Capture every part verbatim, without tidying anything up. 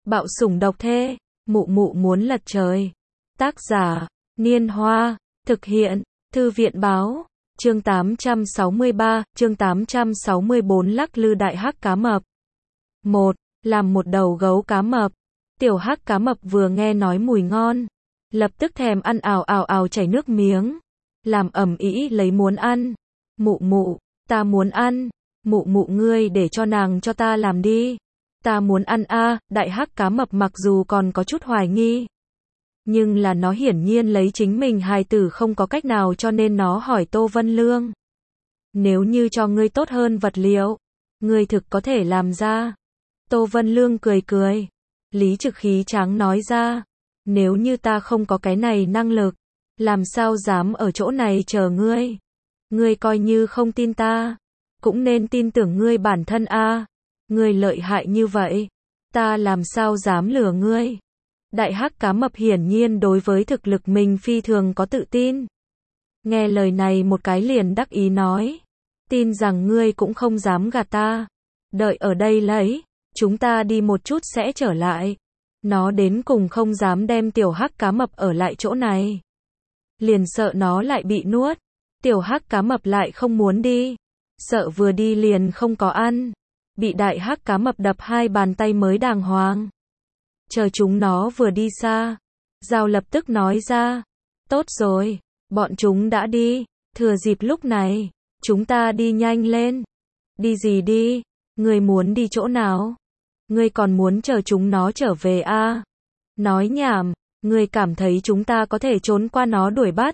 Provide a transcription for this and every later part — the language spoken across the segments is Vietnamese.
Bạo sủng độc thê, mụ mụ muốn lật trời. Tác giả, Niên Hoa, thực hiện, Thư viện báo, chương tám trăm sáu mươi ba, chương tám trăm sáu mươi bốn lắc lư đại hắc cá mập. một. Làm một đầu gấu cá mập. Tiểu hắc cá mập vừa nghe nói mùi ngon, lập tức thèm ăn ào ào ào chảy nước miếng, làm ầm ĩ lấy muốn ăn. Mụ mụ, ta muốn ăn, mụ mụ ngươi để cho nàng cho ta làm đi. Ta muốn ăn a. Đại hắc cá mập mặc dù còn có chút hoài nghi, nhưng là nó hiển nhiên lấy chính mình hài tử không có cách nào cho nên nó hỏi Tô Vân Lương. Nếu như cho ngươi tốt hơn vật liệu, ngươi thực có thể làm ra. Tô Vân Lương cười cười, lý trực khí tráng nói ra, nếu như ta không có cái này năng lực, làm sao dám ở chỗ này chờ ngươi. Ngươi coi như không tin ta, cũng nên tin tưởng ngươi bản thân a. Ngươi lợi hại như vậy, ta làm sao dám lừa ngươi. Đại hắc cá mập hiển nhiên đối với thực lực mình phi thường có tự tin. Nghe lời này một cái liền đắc ý nói, tin rằng ngươi cũng không dám gạt ta. Đợi ở đây lấy, chúng ta đi một chút sẽ trở lại. Nó đến cùng không dám đem tiểu hắc cá mập ở lại chỗ này, liền sợ nó lại bị nuốt. Tiểu hắc cá mập lại không muốn đi, sợ vừa đi liền không có ăn, bị đại hắc cá mập đập hai bàn tay mới đàng hoàng. Chờ chúng nó vừa đi xa, Dao lập tức nói ra, tốt rồi, bọn chúng đã đi, thừa dịp lúc này, chúng ta đi nhanh lên. Đi gì đi, ngươi muốn đi chỗ nào? Ngươi còn muốn chờ chúng nó trở về à? Nói nhảm, ngươi cảm thấy chúng ta có thể trốn qua nó đuổi bắt?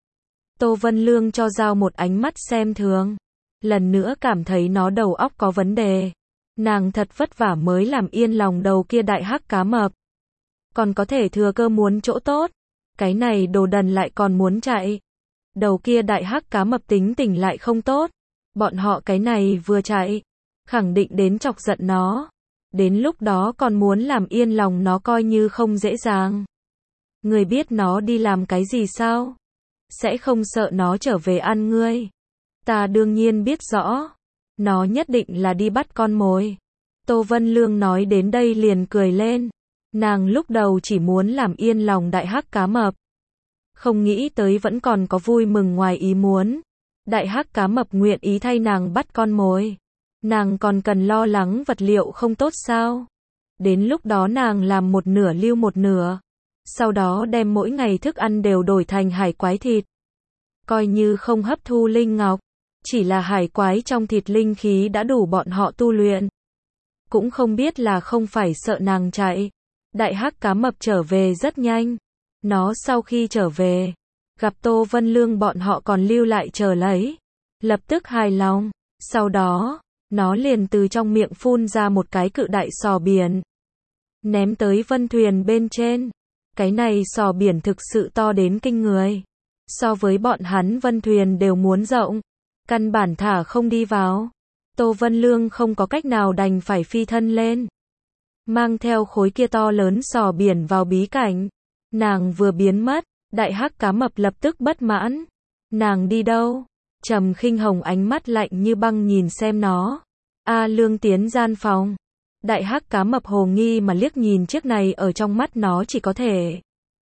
Tô Vân Lương cho Dao một ánh mắt xem thường, lần nữa cảm thấy nó đầu óc có vấn đề. Nàng thật vất vả mới làm yên lòng đầu kia đại hắc cá mập, còn có thể thừa cơ muốn chỗ tốt, cái này đồ đần lại còn muốn chạy. Đầu kia đại hắc cá mập tính tình lại không tốt, bọn họ cái này vừa chạy, khẳng định đến chọc giận nó, đến lúc đó còn muốn làm yên lòng nó coi như không dễ dàng. Ngươi biết nó đi làm cái gì sao? Sẽ không sợ nó trở về ăn ngươi? Ta đương nhiên biết rõ, nó nhất định là đi bắt con mồi. Tô Vân Lương nói đến đây liền cười lên, nàng lúc đầu chỉ muốn làm yên lòng đại hắc cá mập, không nghĩ tới vẫn còn có vui mừng ngoài ý muốn. Đại hắc cá mập nguyện ý thay nàng bắt con mồi, nàng còn cần lo lắng vật liệu không tốt sao? Đến lúc đó nàng làm một nửa lưu một nửa, sau đó đem mỗi ngày thức ăn đều đổi thành hải quái thịt. Coi như không hấp thu linh ngọc, chỉ là hải quái trong thịt linh khí đã đủ bọn họ tu luyện. Cũng không biết là không phải sợ nàng chạy. Đại hắc cá mập trở về rất nhanh. Nó sau khi trở về, gặp Tô Vân Lương bọn họ còn lưu lại chờ lấy, lập tức hài lòng. Sau đó, nó liền từ trong miệng phun ra một cái cự đại sò biển, ném tới vân thuyền bên trên. Cái này sò biển thực sự to đến kinh người, so với bọn hắn vân thuyền đều muốn rộng, căn bản thả không đi vào. Tô Vân Lương không có cách nào đành phải phi thân lên, mang theo khối kia to lớn sò biển vào bí cảnh. Nàng vừa biến mất, đại hắc cá mập lập tức bất mãn. Nàng đi đâu? Trầm Khinh Hồng ánh mắt lạnh như băng nhìn xem nó. A Lương tiến gian phòng. Đại hắc cá mập hồ nghi mà liếc nhìn chiếc này ở trong mắt nó chỉ có thể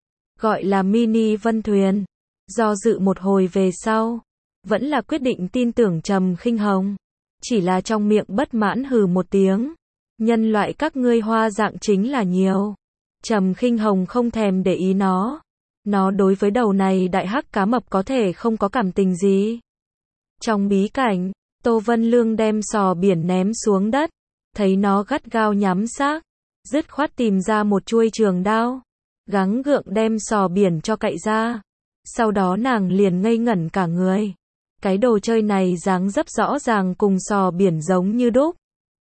gọi là mini vân thuyền. Do dự một hồi về sau, vẫn là quyết định tin tưởng Trầm Khinh Hồng. Chỉ là trong miệng bất mãn hừ một tiếng. Nhân loại các ngươi hoa dạng chính là nhiều. Trầm Khinh Hồng không thèm để ý nó. Nó đối với đầu này đại hắc cá mập có thể không có cảm tình gì. Trong bí cảnh, Tô Vân Lương đem sò biển ném xuống đất, thấy nó gắt gao nhắm xác, dứt khoát tìm ra một chuôi trường đao, gắng gượng đem sò biển cho cạy ra. Sau đó nàng liền ngây ngẩn cả người. Cái đồ chơi này dáng dấp rõ ràng cùng sò biển giống như đúc.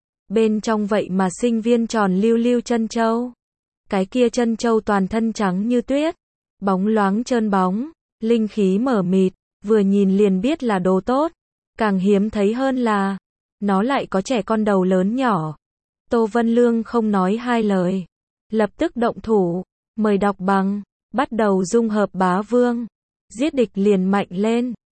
Bên trong vậy mà sinh viên tròn lưu lưu chân châu. Cái kia chân châu toàn thân trắng như tuyết, bóng loáng trơn bóng, linh khí mờ mịt, vừa nhìn liền biết là đồ tốt. Càng hiếm thấy hơn là, nó lại có trẻ con đầu lớn nhỏ. Tô Vân Lương không nói hai lời, lập tức động thủ, mời đọc bằng, bắt đầu dung hợp bá vương. Giết địch liền mạnh lên.